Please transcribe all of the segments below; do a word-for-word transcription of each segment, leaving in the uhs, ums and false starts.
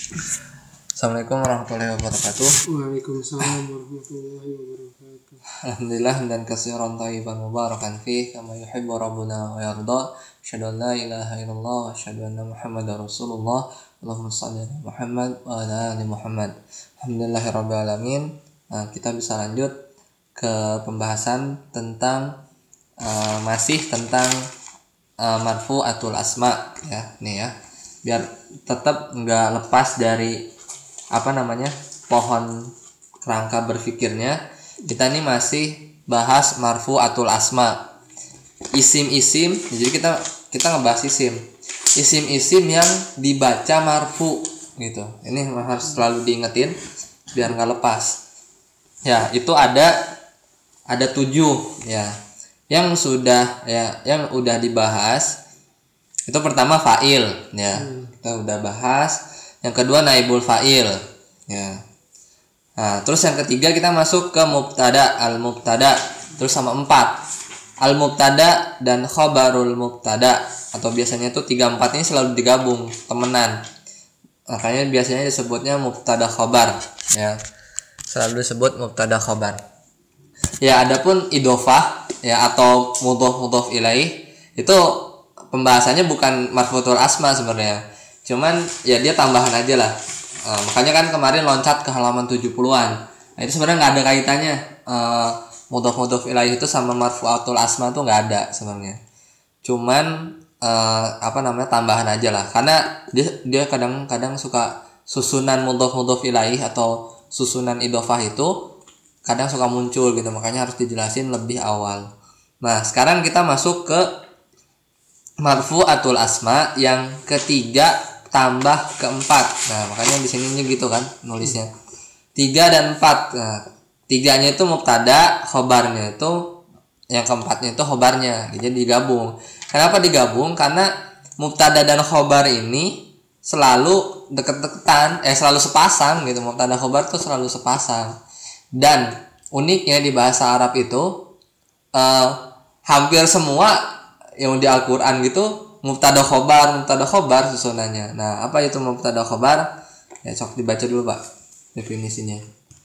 Assalamualaikum warahmatullahi wabarakatuh. Waalaikumsalam warahmatullahi wabarakatuh. Alhamdulillah dan katsiran thayyiban mubarakan fih kama yuhibbu rabbuna wa yarda. Asyhadu an la ilaha illallah wa asyhadu anna Muhammadar Rasulullah. Allahumma shalli ala Muhammad wa ala ali Muhammad. Alhamdulillahirabbil alamin. Nah, kita bisa lanjut ke pembahasan tentang uh, masih tentang uh, marfu'atul asma ya. Nih ya. Biar tetap enggak lepas dari apa namanya? pohon kerangka berpikirnya. Kita ini masih bahas marfu'atul asma. Isim-isim, jadi kita kita ngebahas isim. Isim-isim yang dibaca marfu gitu. Ini harus selalu diingetin biar nggak lepas. Ya, itu ada ada tujuh ya. Yang sudah ya, yang udah dibahas itu pertama fa'il ya. Kita udah bahas. Yang kedua naibul fa'il ya. Nah, terus yang ketiga kita masuk ke mubtada, al-mubtada. Terus sama empat. Al-mubtada dan khobarul mubtada. Atau biasanya itu tiga empat ini selalu digabung, temenan. Makanya biasanya disebutnya mubtada khobar ya. Selalu disebut mubtada khobar. Ya, adapun idhofah ya atau mudhof mudhof ilaih itu pembahasannya bukan marfu'atul asma sebenarnya. Cuman ya dia tambahan aja lah. Uh, makanya kan kemarin loncat ke halaman tujuh puluhan. Nah, itu sebenarnya nggak ada kaitannya. Uh, mudhof-mudhof ilaih itu sama marfu'atul asma tuh nggak ada sebenarnya. Cuman uh, apa namanya tambahan aja lah. Karena dia dia kadang-kadang suka susunan mudhof-mudhof ilaih atau susunan idhofah itu kadang suka muncul gitu. Makanya harus dijelasin lebih awal. Nah, sekarang kita masuk ke marfu'atul asma yang ketiga tambah keempat. Nah, makanya di sini gitu kan nulisnya. Tiga dan empat. Nah, tiganya itu mubtada, khobarnya itu yang keempatnya itu khobarnya. Jadi digabung. Kenapa digabung? Karena mubtada dan khobar ini selalu deket-deketan, eh selalu sepasang gitu. Mubtada khobar tuh selalu sepasang. Dan uniknya di bahasa Arab itu eh, hampir semua yang di Al-Qur'an gitu mubtada khobar, mubtada khobar susunannya. Nah, apa itu mubtada khobar? Ya, sok dibaca dulu, Pak, definisinya.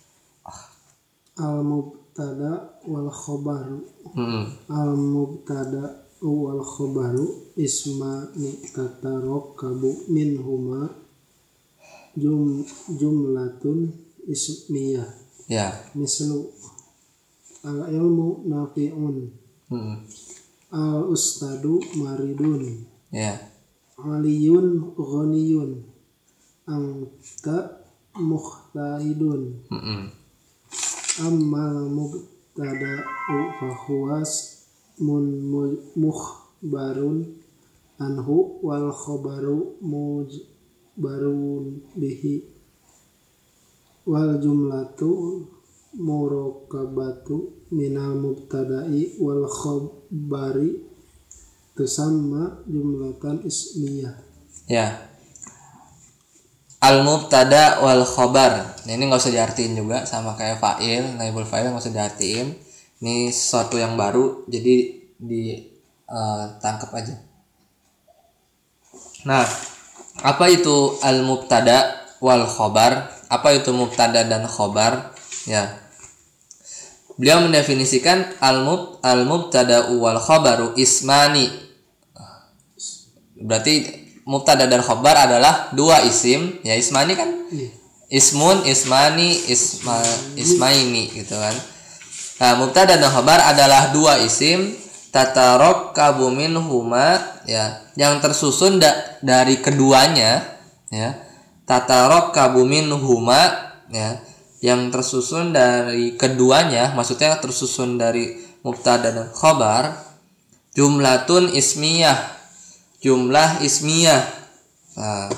Al mubtada wal khobaru. Hmm. Al mubtada wal khobaru ismani tatarakabu minhuma jum jumlatun ismiyah. Ya. Mislu al ilmu nafi'un. Hmm. Al ustadu maridun. Ya. Aliyun ghaniyun. Anta muhtahidun. Hmm. Ammal mubtada'u fahuwas mun mukhbarun anhu wal khabaru mujbarun bihi wal jumlatu murakkabatu minal mubtada'i wal khabari tusamma jumlatan ismiyah. Ya. Al mubtada wal khabar. Nah, ini enggak usah diartiin juga sama kayak fa'il, naibul fa'il enggak usah diartiin. Ini sesuatu yang baru jadi di uh, tangkap aja. Nah, apa itu al mubtada wal khabar? Apa itu mubtada dan khabar? Ya. Beliau mendefinisikan al-mub al-mubtada wal khabaru ismani. Berarti mubtada dan khabar adalah dua isim, ya ismani kan? Ismun, ismani, isma ismaini gitu kan. Nah, mubtada dan khabar adalah dua isim tatarakabu minhuma ya, yang tersusun da- dari keduanya ya. Tatarakabu minhuma ya, yang tersusun dari keduanya, maksudnya tersusun dari mubtada dan khabar, jumlatun ismiyah, jumlah ismiyah. Nah,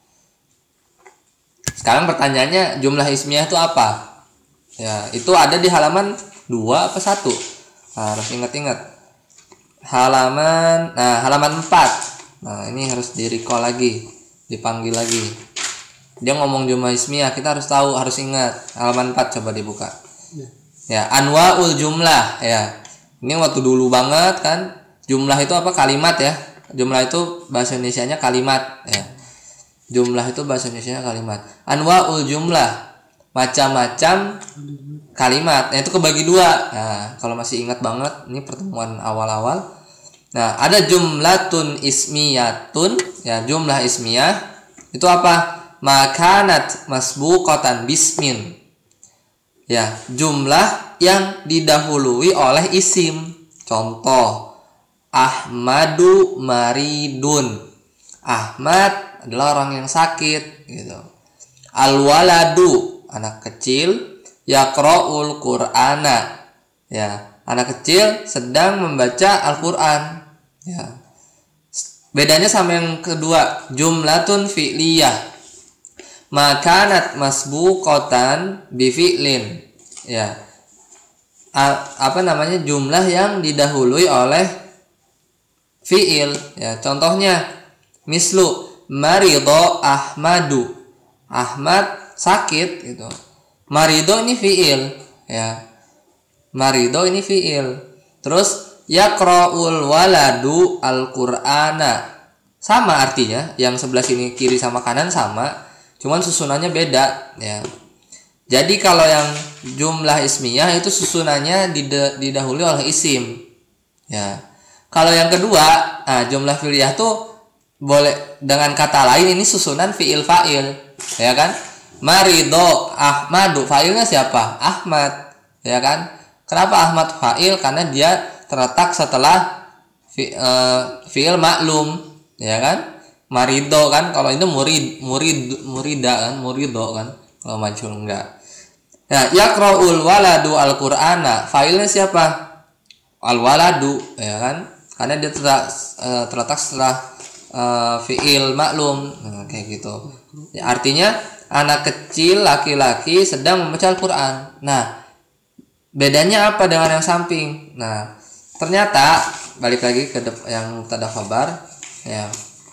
sekarang pertanyaannya jumlah ismiyah itu apa? Ya, itu ada di halaman dua apa satu? Nah, harus ingat-ingat. Halaman, nah halaman empat. Nah, ini harus di-recall lagi, dipanggil lagi. Dia ngomong jumlah ismiyah, kita harus tahu, harus ingat. Halaman empat coba dibuka. Ya, ya anwaul jumlah ya. Ini waktu dulu banget kan. Jumlah itu apa? Kalimat ya. Jumlah itu bahasa Indonesianya kalimat ya. Jumlah itu bahasa Indonesia kalimat. Anwaul jumlah, macam-macam kalimat. Nah, itu kebagi dua. Nah, kalau masih ingat banget, ini pertemuan awal-awal. Nah, ada jumlatun ismiyatun, ya jumlah ismiyah. Itu apa? Makanat masbuqatan bismin. Ya, jumlah yang didahului oleh isim. Contoh, Ahmadu maridun. Ahmad adalah orang yang sakit gitu. Al-waladu, anak kecil, yaqra'ul qur'ana. Ya, anak kecil sedang membaca Al-Qur'an. Ya. Bedanya sama yang kedua, jumlatun fi'liyah. Makanat masbuqatan bi fi'lin. Ya. A- apa namanya? Jumlah yang didahului oleh fi'il. Ya, contohnya mislu marido Ahmadu. Ahmad sakit gitu. Marido ini fiil ya. Marido ini fiil. Terus yaqra'ul waladu al-Qur'ana. Sama artinya, yang sebelah sini kiri sama kanan sama, cuman susunannya beda ya. Jadi kalau yang jumlah ismiyah itu susunannya didahului oleh isim. Ya. Kalau yang kedua, nah, jumlah fi'liyah tuh boleh dengan kata lain, ini susunan fiil fa'il, ya kan? Marido Ahmadu, fa'ilnya siapa? Ahmad, ya kan? Kenapa Ahmad fa'il? Karena dia terletak setelah fi, uh, fiil maklum, ya kan? Marido kan, kalau itu murid, murid, murida kan, murido kan, kalau majhul enggak. Nah, yaqra'ul waladu al-Qur'ana, fa'ilnya siapa? Al-waladu, ya kan? Karena dia terletak, uh, terletak setelah Uh, fiil maklum, nah, kayak gitu. Ya, artinya anak kecil laki-laki sedang membaca Al-Quran. Nah, bedanya apa dengan yang samping? Nah, ternyata balik lagi ke dep- yang mubtada khabar, ya.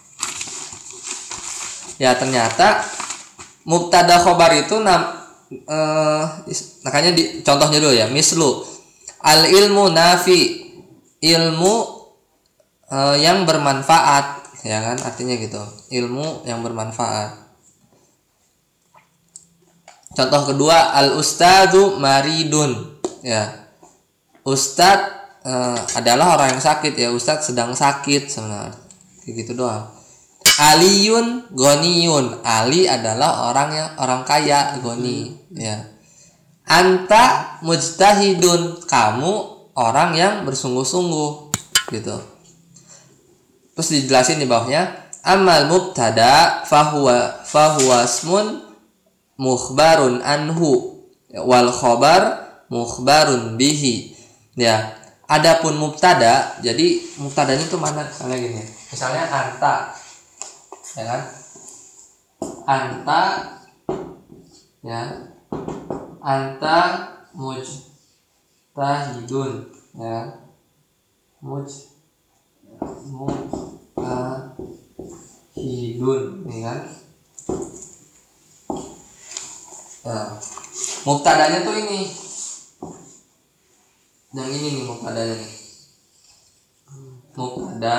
Ya ternyata mubtada khabar itu nam, uh, makanya di, contohnya dulu ya. Mislu al ilmu nafi, ilmu uh, yang bermanfaat. Ya kan, artinya gitu, ilmu yang bermanfaat. Contoh kedua, al ustadzu maridun. Ya, ustad uh, adalah orang yang sakit ya, ustad sedang sakit sebenarnya, kayak gitu doang. Aliyun goniyun, Ali adalah orang yang orang kaya, goni ya. Anta mujtahidun, kamu orang yang bersungguh-sungguh gitu. Terus dijelasin di bawahnya, amal mubtada fahuwa fahuwa ismun mukhbarun anhu wal khabar mukhbarun bihi. Ya, adapun mubtada, jadi mubtadanya itu mana? Misalnya gini. Misalnya anta. Ya kan? Anta ya. Anta mujtahidun ya. Muj mubtahidun, ini kan. Nah, mubtadanya tuh ini, yang ini nih mubtadanya nih. Mubtada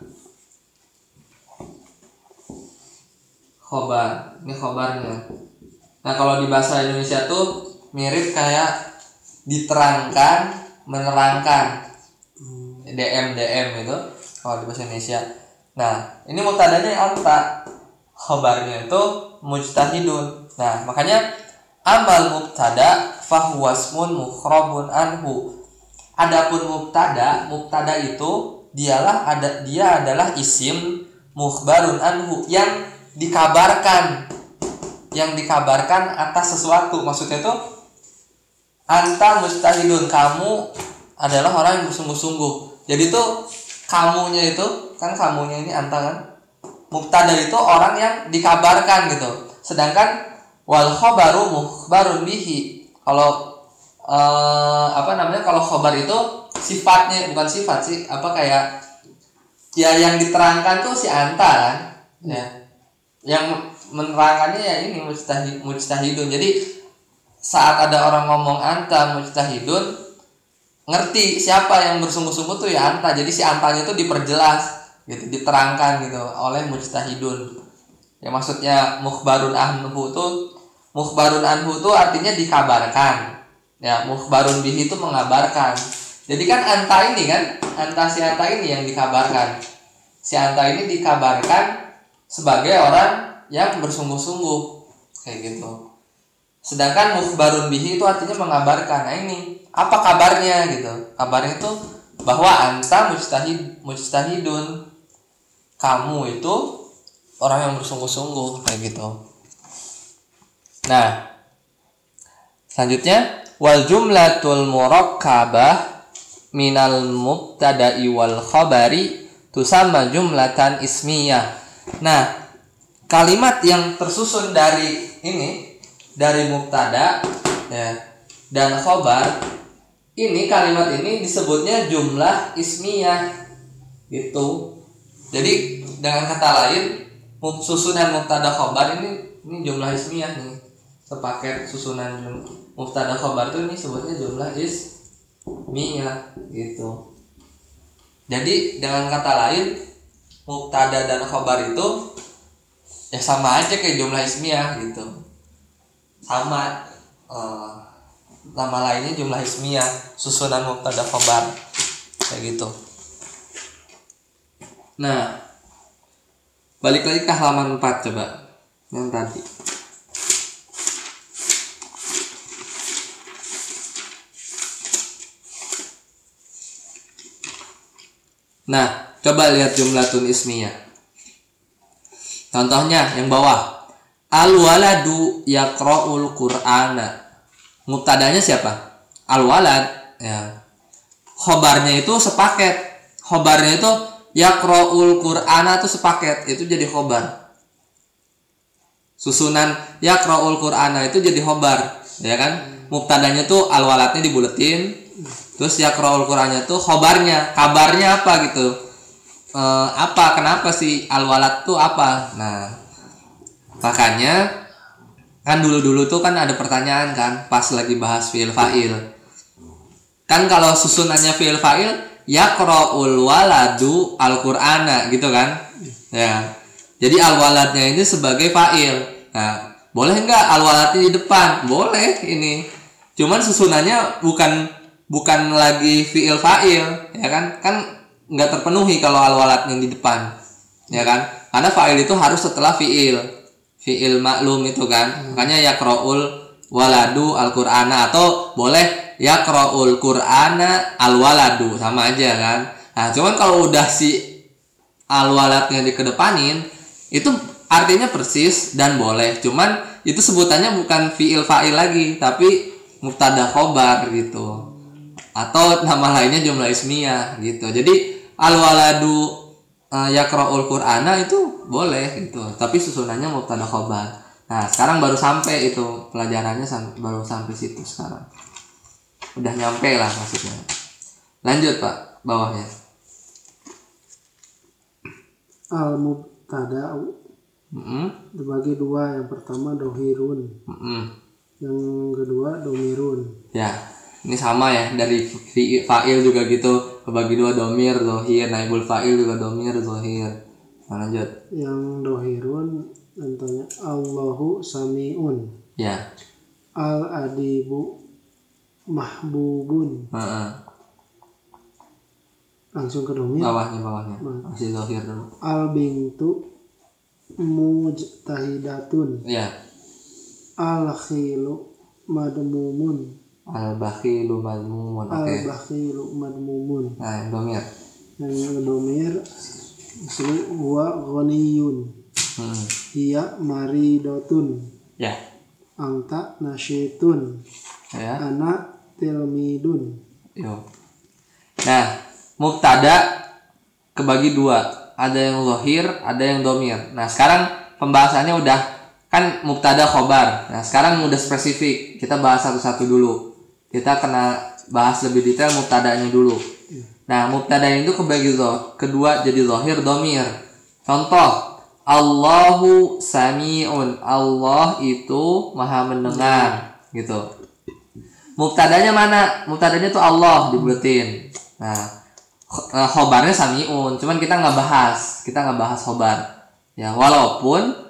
khobar, ini khobarnya. Nah, kalau di bahasa Indonesia tuh mirip kayak diterangkan, menerangkan. D M D M itu kalau di bahasa Indonesia. Nah, ini mubtadanya anta, khabarnya itu mujtahidun. Nah, makanya amal mubtada fahuwa ismun mukhrabun anhu. Adapun mubtada, mubtada itu dialah ada dia adalah isim mukhbarun anhu, yang dikabarkan, yang dikabarkan atas sesuatu. Maksudnya itu anta mujtahidun, kamu adalah orang yang bersungguh-sungguh. Jadi tuh kamunya itu kan, kamunya ini anta kan, mubtada itu orang yang dikabarkan gitu. Sedangkan wal khabaru mukhbarun bihi, kalau eh, apa namanya, kalau khabar itu sifatnya, bukan sifat sih, apa kayak ya yang diterangkan tuh si anta kan, ya. Yang menerangkannya ya ini mujtahid, mujtahidun. Jadi saat ada orang ngomong anta mujtahidun, ngerti siapa yang bersungguh-sungguh tuh ya anta. Jadi si antanya itu diperjelas gitu, diterangkan gitu oleh mujtahidun. Ya maksudnya mukhbarun anhu itu, mukhbarun anhu itu artinya dikabarkan. Ya, mukhbarun bihi itu mengabarkan. Jadi kan anta ini kan, anta si anta ini yang dikabarkan. Si anta ini dikabarkan sebagai orang yang bersungguh-sungguh kayak gitu. Sedangkan mukhbarun bihi itu artinya mengabarkan. Nah ini apa kabarnya gitu? Kabarnya itu bahwa anta mujtahid mujtahidun. Kamu itu orang yang bersungguh-sungguh kayak gitu. Nah, selanjutnya wal jumlatul murakkabah minal mubtada'i wal khabari tusamma jumlatan ismiyah. Nah, kalimat yang tersusun dari ini, dari mubtada ya, dan khabar, ini kalimat ini disebutnya jumlah ismiyah gitu. Jadi dengan kata lain, susunan mubtada khabar ini ini jumlah ismiyah nih. Sepaket susunan mubtada khabar itu ini sebutnya jumlah ismiyah gitu. Jadi dengan kata lain, mubtada dan khabar itu ya sama aja kayak jumlah ismiyah gitu. Sama eh, nama lainnya jumlah ismiyah, susunan mubtada khabar kayak gitu. Nah, balik lagi ke halaman empat coba yang tadi. Nah, coba lihat jumlatun ismiyah. Contohnya yang bawah. Al-waladu yaqra'ul Qur'ana. Mubtadanya siapa? Al-walad, ya. Khobarnya itu sepaket. Khobarnya itu yaqra'ul Qur'ana itu sepaket, itu jadi khobar. Susunan yaqra'ul Qur'ana itu jadi khobar, ya kan? Mubtadanya tuh al-waladnya dibuletin, terus yaqra'ul Qur'annya tuh khobarnya, kabarnya apa gitu? E, apa? Kenapa sih al-walad tuh apa? Nah, makanya kan dulu-dulu tuh kan ada pertanyaan kan, pas lagi bahas fi'il fa'il. Kan kalau susunannya fi'il fa'il yaqra'ul waladu al-Qur'ana gitu kan. Ya. Jadi al-waladnya ini sebagai fa'il. Nah, boleh enggak al-waladnya di depan? Boleh ini. Cuman susunannya bukan bukan lagi fi'il fa'il, ya kan? Kan enggak terpenuhi kalau al-waladnya di depan. Ya kan? Karena fa'il itu harus setelah fi'il. Fi'il maklum itu kan. Makanya yaqra'ul waladu al-Qur'ana, atau boleh yaqra'ul Qur'ana al-waladu, sama aja kan. Nah, cuman kalau udah si al-waladnya dikedepanin, itu artinya persis dan boleh. Cuman itu sebutannya bukan fi'il fa'il lagi, tapi mubtada khobar gitu. Atau nama lainnya jumlah ismiyah gitu. Jadi al-waladu uh, yaqra'ul Qur'ana itu boleh gitu, tapi susunannya mubtada khobar. Nah, sekarang baru sampai itu pelajarannya, baru sampai situ sekarang. Udah nyampe lah maksudnya. Lanjut Pak, bawahnya. Al-mubtada'u Mm-hmm. dibagi dua. Yang pertama dohirun, Mm-hmm. yang kedua domirun. Ya, ini sama ya, dari fi- fa'il juga gitu, kebagi dua, domir, zohir, naibul fa'il juga domir, zohir. Nah, lanjut. Yang dohirun contohnya Allahu sami'un, Ya. al-adibu mahbubun. Uh-uh. Langsung ke domir. Bawahnya, bawahnya. Masih zohir dulu. Al-bintu mujtahidatun. Ya. Al-khilu madmumun. Al-bakhilu madmumun. Oke. Okay. Al-bakhilu madmumun. Nah, yang domir. Yang domir disini huwa ghaniyun. Hmm. Hiya maridotun. Ya. Anta nasyitun. Ya. Ana tilmidun. Yo. Nah, mubtada kebagi dua. Ada yang zahir, ada yang domir. Nah, sekarang pembahasannya udah kan mubtada khobar. Nah, sekarang udah spesifik. Kita bahas satu-satu dulu. Kita kena bahas lebih detail mubtadanya dulu. Nah, mubtada itu kebagi zahir, kedua jadi zahir, domir. Contoh, Allahu sami'un. Allah itu maha mendengar, gitu. Mubtadanya mana? Mubtadanya tuh Allah dibuletin. Nah, khobarnya sami'un. Cuman kita nggak bahas, kita nggak bahas khobar. Ya, walaupun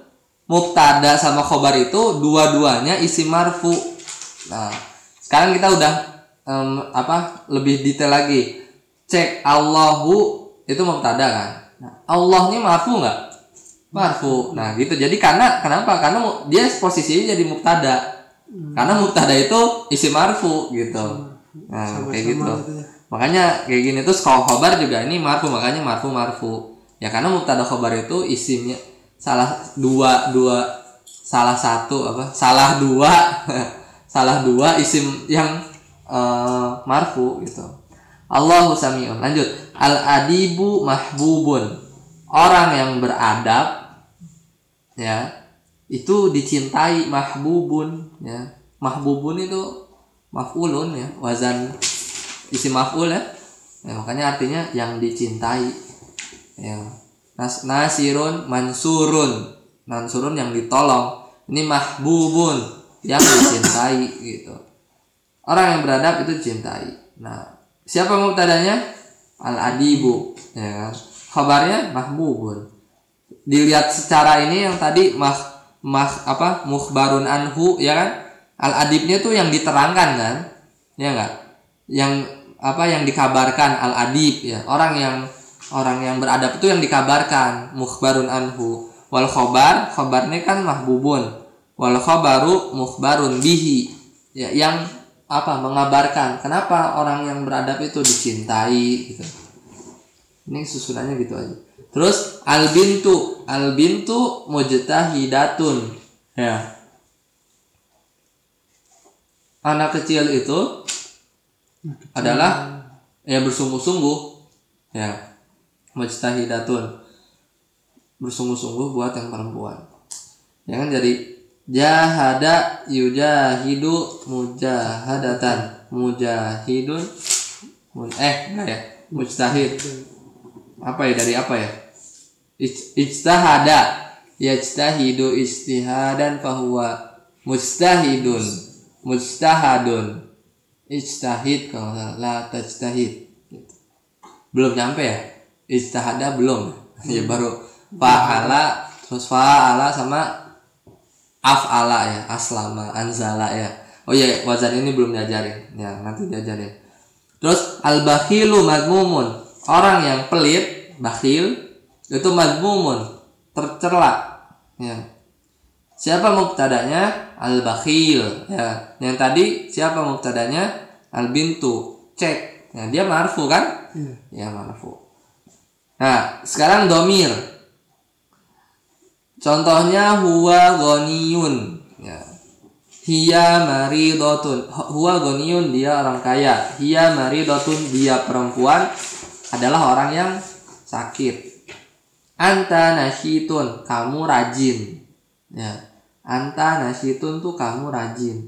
mubtada sama khobar itu dua-duanya isim marfu. Nah, sekarang kita udah um, apa lebih detail lagi. Cek Allahu itu mubtada kan. Nah, Allahnya marfu nggak? Marfu. Nah, gitu. Jadi karena kenapa? Karena dia posisinya jadi mubtada. Hmm. Karena mubtada itu isim marfu gitu. Nah, sama-sama kayak gitu. gitu ya. Makanya kayak gini tuh kalau khobar juga ini marfu, makanya marfu marfu. Ya karena mubtada khobar itu isimnya salah dua dua salah satu apa? Salah dua salah dua isim yang uh, marfu gitu. Allahu sami'un. Lanjut. Al-adibu mahbubun. Orang yang beradab ya itu dicintai, mahbubun ya. Mahbubun itu maf'ulun ya, wazan isim maf'ul ya. Ya makanya artinya yang dicintai. Ya. Nas nasirun mansurun. Mansurun yang ditolong. Ini mahbubun yang dicintai gitu. Orang yang beradab itu dicintai. Nah, siapa mubtadanya? Al-adibu, ya kan? Khabarnya mahbubun. Dilihat secara ini yang tadi mah mah apa? Mukhbarun anhu, ya kan? Al-adibnya tuh yang diterangkan kan? Ya enggak? Yang apa yang dikabarkan al-adib ya. Orang yang orang yang beradab itu yang dikabarkan, mukhbarun anhu. Wal khabar, khabarnya kan mahbubun. Wal khabaru mukhbarun bihi. Ya, yang apa mengabarkan kenapa orang yang beradab itu dicintai gitu. Ini susunannya gitu aja. Terus al bintu al bintu mujtahidatun ya. Anak kecil itu adalah ya bersungguh-sungguh ya, mujtahidatun bersungguh-sungguh buat yang perempuan. Ya kan, jadi jahada yujahidu mujahadatan, mujahidun eh enggak ya, mujtahid apa ya, dari apa ya, ijtahada yajtahidu ijtihadan fahuwa mujtahidun, mujtahadun ijtahid kalau la tajtahid gitu. Belum nyampe ya, ijtahada belum ya, baru fa'ala terus fa'ala sama af'ala ya, aslama, anzala ya. Oh iya, wazan ini belum diajarin. Ya, nanti diajarin. Terus al-bakhilu madmumun. Orang yang pelit, bakhil, itu madmumun, tercela. Ya. Siapa mubtadanya? Al-bakhil. Ya. Yang tadi siapa mubtadanya? Al-bintu. Cek. Ya, dia marfu kan? Hmm. Ya, marfu. Nah, sekarang domir. Contohnya huwa ghaniyun ya. Hiya maridotun. Huwa ghaniyun, dia orang kaya. Hiya maridotun, dia perempuan adalah orang yang sakit. Anta nasyitun, kamu rajin ya. Anta nasyitun tuh kamu rajin.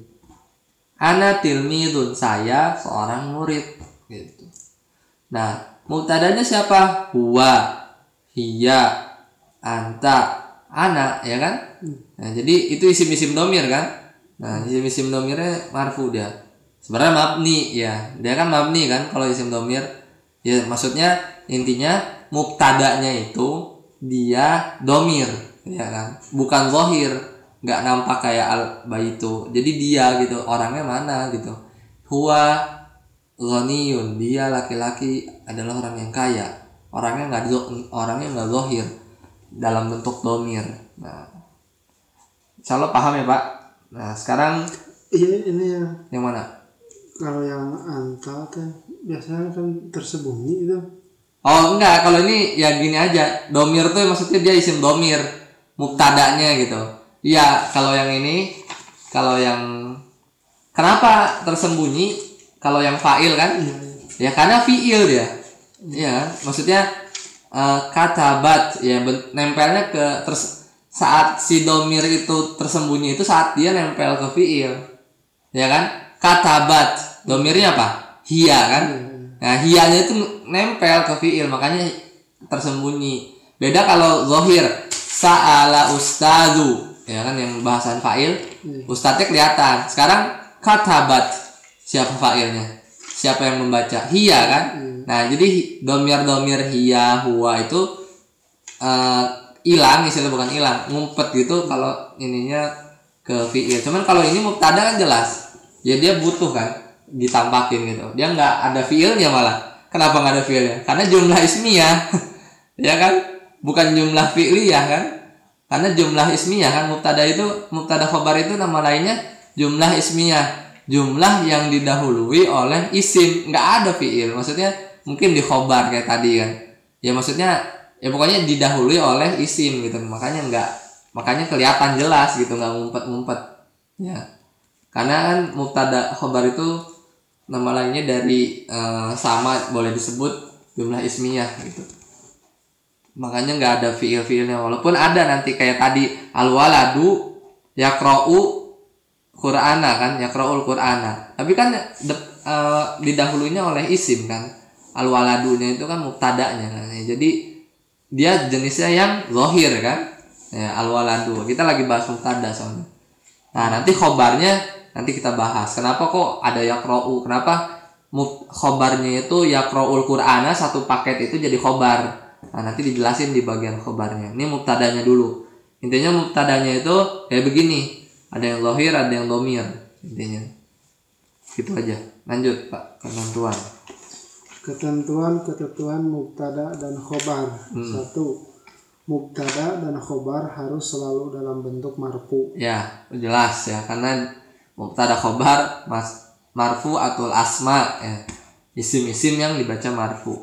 Ana tilmidun, saya seorang murid gitu. Nah, mubtadanya siapa? Huwa, hiya, anta, anak ya kan. Nah, jadi itu isim-isim domir kan. Nah, isim-isim domirnya marfu dia. Sebenarnya mabni ya. Dia kan mabni kan kalau isim domir. Ya maksudnya intinya mubtadanya itu dia domir ya kan. Bukan zahir, enggak nampak kayak al baitu. Jadi dia gitu, orangnya mana gitu. Huwa ghaniyun, dia laki-laki adalah orang yang kaya. Orangnya enggak orangnya enggak zahir dalam bentuk domir. Nah, insyaallah paham ya Pak. Nah sekarang iya ini ya. Yang mana? Kalau yang anta kan biasanya kan tersembunyi itu. Oh enggak, kalau ini ya gini aja. Domir tuh maksudnya dia isim domir, mubtadanya gitu. Iya, kalau yang ini, kalau yang kenapa tersembunyi? Kalau yang fa'il kan? Iya, iya. Ya karena fi'il dia. Iya, maksudnya uh, katabat ya, nempelnya ke terus. Saat si domir itu tersembunyi itu saat dia nempel ke fiil, ya kan? Katabat, domirnya apa? Hiya kan? Nah, hiyanya itu nempel ke fiil, makanya tersembunyi. Beda kalau zohir, sa'ala ustadu, ya kan, yang bahasan fa'il, ustadznya kelihatan. Sekarang katabat, siapa fa'ilnya? Siapa yang membaca? Hiya kan? Nah, jadi domir-domir hiya, huwa itu uh, hilang, istilah bukan hilang, ngumpet gitu kalau ininya ke fiil. Cuman kalau ini mubtada kan jelas, ya dia butuh kan ditampakin gitu. Dia nggak ada fiilnya malah. Kenapa nggak ada fiilnya? Karena jumlah ismiyah, ya kan? Bukan jumlah fi'liyah kan? Karena jumlah ismiyah kan, mubtada itu, mubtada khobar itu nama lainnya jumlah ismiyah, jumlah yang didahului oleh isim, nggak ada fiil. Maksudnya mungkin di khobar kayak tadi kan, ya maksudnya ya pokoknya didahului oleh isim gitu, makanya nggak, makanya kelihatan jelas gitu, nggak ngumpet-ngumpet ya. Karena kan mubtada khobar itu nama lainnya dari uh, sama, boleh disebut jumlah ismiyah gitu, makanya nggak ada fiil-fiilnya. Walaupun ada nanti kayak tadi al-waladu yaqra'u qur'ana kan, yaqra'ul qur'ana, tapi kan de, uh, didahulunya oleh isim kan, al-waladunya itu kan mubtadanya kan. Jadi dia jenisnya yang zahir kan ya, al-waladu. Kita lagi bahas mubtada soalnya. Nah nanti khobarnya nanti kita bahas kenapa kok ada yaqra'u, kenapa khobarnya itu yaqra'ul qur'ana, satu paket itu jadi khobar. Nah nanti dijelasin di bagian khobarnya. Ini mubtadanya dulu. Intinya mubtadanya itu kayak begini, ada yang zahir, ada yang dhamir, intinya gitu aja. Lanjut Pak, ketentuan Ketentuan ketentuan mubtada dan khobar. hmm. Satu, mubtada dan khobar harus selalu dalam bentuk marfu. Ya jelas ya, karena mubtada khobar mas marfu atau asma ya, isim-isim yang dibaca marfu.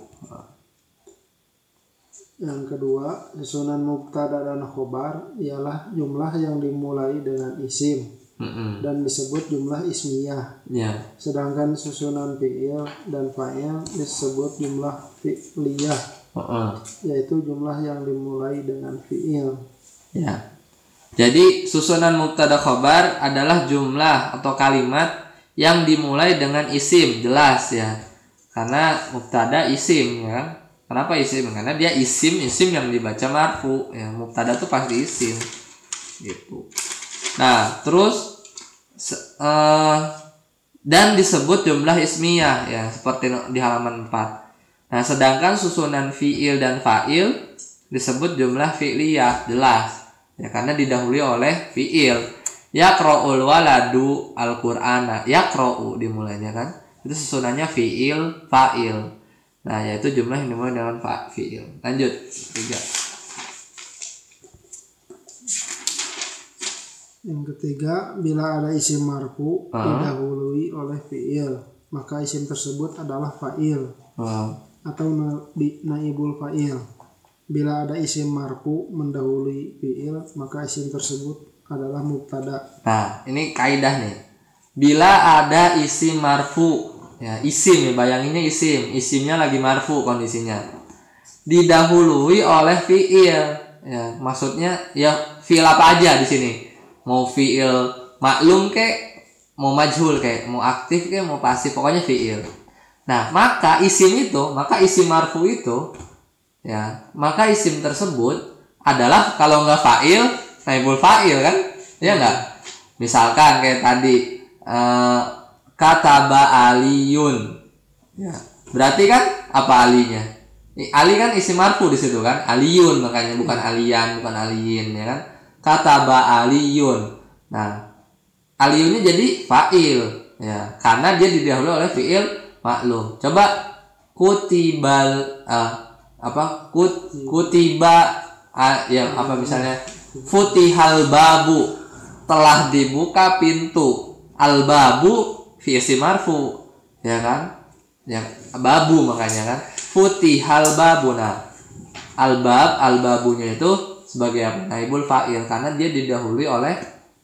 Yang kedua, susunan mubtada dan khobar ialah jumlah yang dimulai dengan isim mm-hmm. dan disebut jumlah ismiyah. Yeah. Sedangkan susunan fi'il dan fa'il disebut jumlah fi'liyah, uh-uh. yaitu jumlah yang dimulai dengan fi'il. Ya. Jadi susunan mubtada khobar adalah jumlah atau kalimat yang dimulai dengan isim, jelas ya. Karena mubtada isim ya. Kenapa isim? Karena dia isim, isim yang dibaca marfu ya. Mubtada tuh pasti isim gitu. Nah terus uh, dan disebut jumlah ismiyah ya, seperti di halaman empat. Nah sedangkan susunan fi'il dan fa'il disebut jumlah fi'liyah, jelas ya, karena didahului oleh fi'il. Yaqra'ul waladu al-qur'ana, yaqra'u dimulainya kan, itu susunannya fi'il fa'il. Nah, yaitu jumlah yang dimulai dengan fi'il. Lanjut, tiga. Yang ketiga, bila ada isim marfu uh. didahului oleh fi'il, maka isim tersebut adalah fa'il uh. atau na- naibul fa'il. Bila ada isim marfu mendahului fi'il, maka isim tersebut adalah mubtada. Nah, ini kaidah nih. Bila ada isim marfu, ya isim ya, bayanginnya isim, isimnya lagi marfu kondisinya, didahului oleh fi'il ya, maksudnya ya fi'il apa aja di sini, mau fi'il maklum kek, mau majhul kek, mau aktif kek, mau pasif, pokoknya fi'il. Nah maka isim itu, maka isim marfu itu ya, maka isim tersebut adalah kalau nggak fa'il naibul fa'il kan ya enggak. Misalkan kayak tadi uh, kataba aliyun ya, berarti kan apa alinya? Ali kan isim marfu di situ kan, aliyun, makanya bukan aliyan, bukan aliyin ya kan. Kataba aliyun. Nah aliyunnya jadi fa'il ya, karena dia didahului oleh fi'il maklum. Coba kutibal uh, apa kut kutiba uh, ya apa misalnya futihal babu, telah dibuka pintu, al babu fi isim marfu ya kan, ya babu makanya kan futihal babu. Nah al bab, al babunya itu sebagai apa, naibul fa'il, karena dia didahului oleh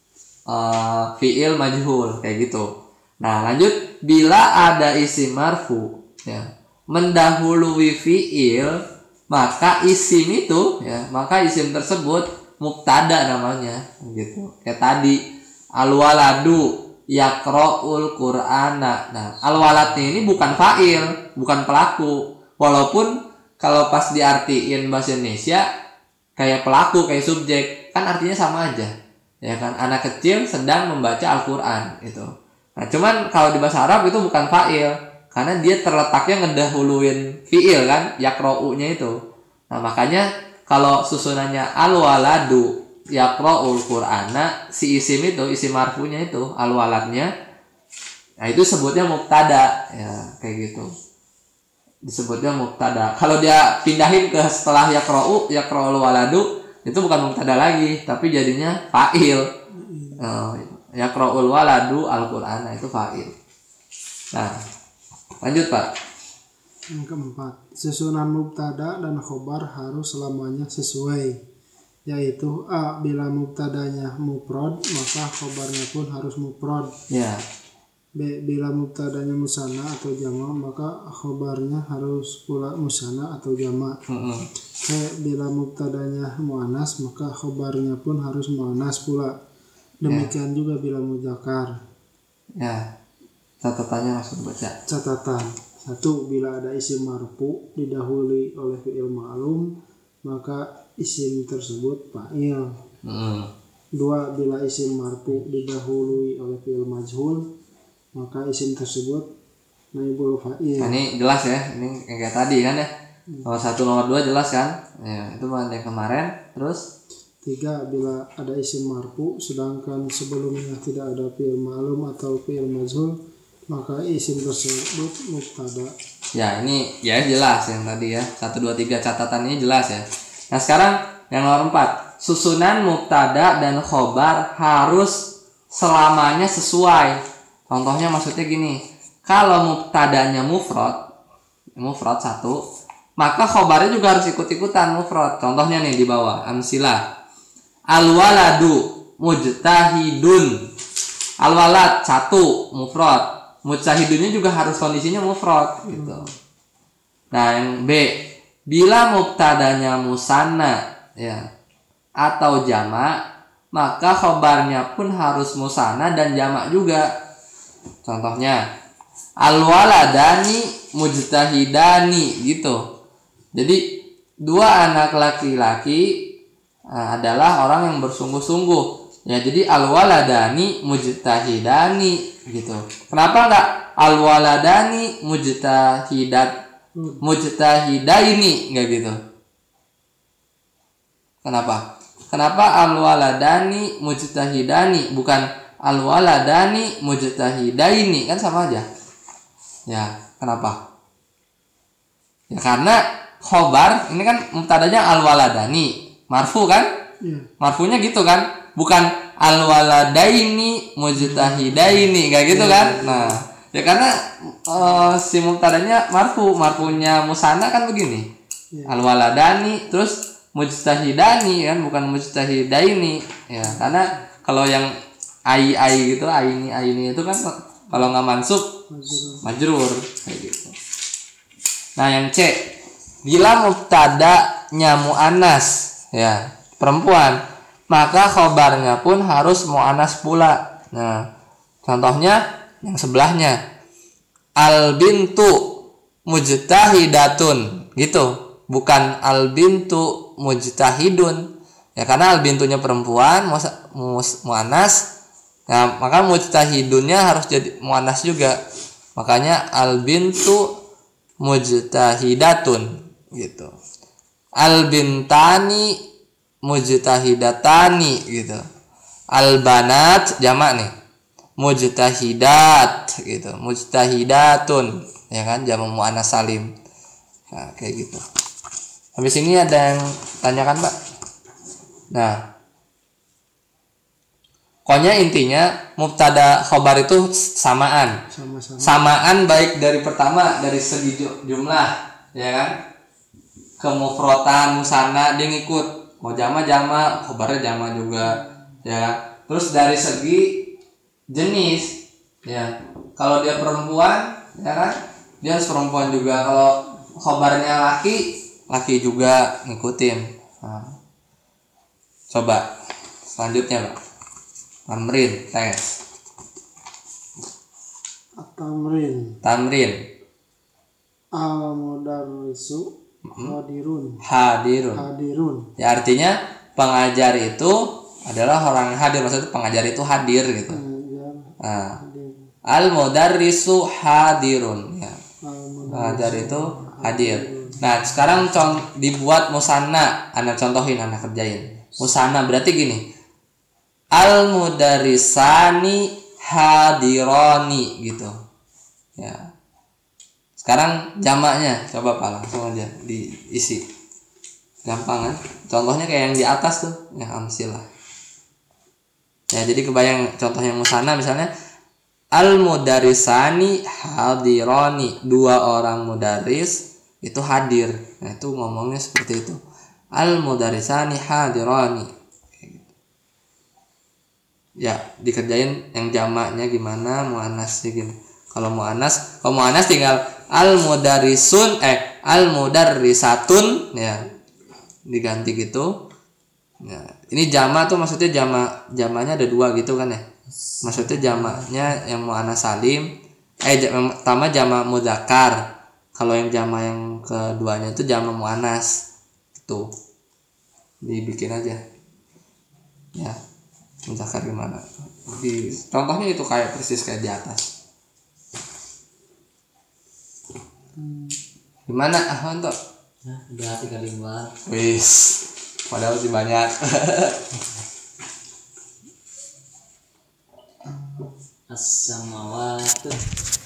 uh, fi'il majhul kayak gitu. Nah lanjut, bila ada isim marfu ya mendahului fi'il, maka isim itu ya, maka isim tersebut mubtada namanya gitu. Kayak tadi al-waladu yaqra'ul qur'ana. Nah, al-waladnya ini bukan fa'il, bukan pelaku. Walaupun kalau pas diartiin bahasa Indonesia kayak pelaku, kayak subjek, kan artinya sama aja. Ya kan, anak kecil sedang membaca Al-Qur'an itu. Nah, cuman kalau di bahasa Arab itu bukan fa'il, karena dia terletaknya ngedahuluin fi'il kan, yaqra'u-nya itu. Nah, makanya kalau susunannya al-waladu yaqra'ul qur'ana, si isim itu, isim marfu'nya itu al-waladnya, nah itu sebutnya mubtada ya, kayak gitu. Disebutnya mubtada. Kalau dia pindahin ke setelah yaqra'u, yaqra'ul waladu, itu bukan mubtada lagi, tapi jadinya fa'il. Uh, yaqra'ul waladu al-qur'ana, itu fa'il. Nah, lanjut Pak. Yang keempat, susunan mubtada dan khobar harus selamanya sesuai, yaitu A. Bila mubtadanya mufrad, maka khobarnya pun harus mufrad. Ya. B. Bila mubtadanya musanna atau jama', maka khobarnya harus pula musanna atau jama'. Mm-hmm. C. Bila mubtadanya mu'anas, maka khobarnya pun harus mu'anas pula. Demikian ya. Juga bila muzakkar. Ya. Catatannya langsung baca. Catatan. Satu, bila ada isim marfu didahului oleh fi'il ma'lum, maka isim tersebut fa'il. Mm. Dua, bila isim marfu didahului oleh fi'il majhul, maka isim tersebut naibul fa'il. Nah, ini jelas ya, ini kayak tadi kan ya. Nomor satu, nomor dua jelas kan? Ya, itu yang kemarin. Terus tiga, bila ada isim marfu sedangkan sebelumnya tidak ada fi'il ma'lum atau fi'il majhul, maka isim tersebut mubtada. Ya, ini ya jelas yang tadi ya. satu, dua, tiga catatan ini jelas ya. Nah, sekarang yang nomor empat, susunan mubtada dan khobar harus selamanya sesuai. Contohnya maksudnya gini, kalau mubtadanya mufrad, mufrad satu, maka khobarnya juga harus ikut-ikutan mufrad. Contohnya nih di bawah, amsilah. Al-waladu mujtahidun. Al-walad satu mufrad. Mujtahidunnya juga harus kondisinya mufrad gitu. Nah, yang B, bila mubtadanya musanna ya atau jama', maka khobarnya pun harus musanna dan jama' juga. Contohnya al-waladani mujtahidani gitu. Jadi dua anak laki-laki adalah orang yang bersungguh-sungguh. Ya, jadi al-waladani mujtahidani gitu. Kenapa enggak al-waladani mujtahidat mujtahidaini enggak gitu? Kenapa? Kenapa al-waladani mujtahidani bukan al-waladani mujtahidaini? Kan sama aja. Ya, kenapa? Ya karena khobar ini kan mubtadanya al-waladani, marfu kan? Ya. Marfunya gitu kan? Bukan al-waladaini mujtahidaini kayak gitu kan. Nah, ya karena uh, si mubtadanya marfu, marfunya musanna kan begini. Ya. Al-waladani terus mujtahidani kan, bukan mujtahidaini. Ya, karena kalau yang ai ai gitu, aini aini itu kan kalau nggak mansub majrur kayak gitu. Nah, yang C, bila mubtadanya muannas ya, perempuan, maka khobarnya pun harus mu'anas pula. Nah, contohnya yang sebelahnya, al bintu mujtahidatun gitu, bukan al bintu mujtahidun. Ya karena al bintunya perempuan, mu'anas, nah maka mujtahidunnya harus jadi mu'anas juga. Makanya al bintu mujtahidatun gitu. Al bintani mujtahidatani gitu. Al-banat jamak nih. Mujtahidat gitu. Mujtahidatun ya kan, jamak muannas salim. Nah, kayak gitu. Habis ini ada yang tanyakan, Pak? Nah. Pokoknya intinya mubtada khobar itu samaan. Sama-sama. Samaan baik dari pertama dari segi jumlah, ya kan? Kemufrotan musanna dia ngikut. Mau jama jama, khobarnya jama juga, ya. Terus dari segi jenis, ya. Kalau dia perempuan, ya kan, dia harus perempuan juga. Kalau khobarnya laki, laki juga ngikutin. Nah. Coba selanjutnya, Pak. Tamrin, tes. Tamrin. Tamrin. Al-mudarrisu hadirun. Hadirun. Hadirun. Ya artinya pengajar itu adalah orang yang hadir, maksudnya pengajar itu hadir gitu. Nah, al mudarrisu hadirun ya. Pengajar itu hadir. Nah sekarang con- dibuat musanna, anak contohin, anak kerjain. Musanna berarti gini, al mudarisani hadironi gitu. Ya. Sekarang jamaknya coba Pak langsung aja diisi. Gampang kan? Contohnya kayak yang di atas tuh, ya amsilah. Ya jadi kebayang contoh yang musanna misalnya al mudarisani hadironi, dua orang mudaris itu hadir. Nah itu ngomongnya seperti itu, al mudarisani hadironi. Ya dikerjain yang jamaknya gimana, muannasnya gimana. Kalau muannas, kalau muannas tinggal al mudarisun eh al mudarisatun ya diganti gitu. Ya, ini jamak tuh maksudnya jamak jamaknya ada dua gitu kan ya. Maksudnya jamaknya yang muannas salim, eh yang pertama jamak mudzakkar. Kalau yang jamak yang keduanya itu jamak muannas. Itu dibikin aja. Ya, mudzakkar gimana? Di contohnya itu kayak persis kayak di atas. Gimana ah untuk? Nah, udah tiga lima. Wis. Padahal sih banyak. As-samawatu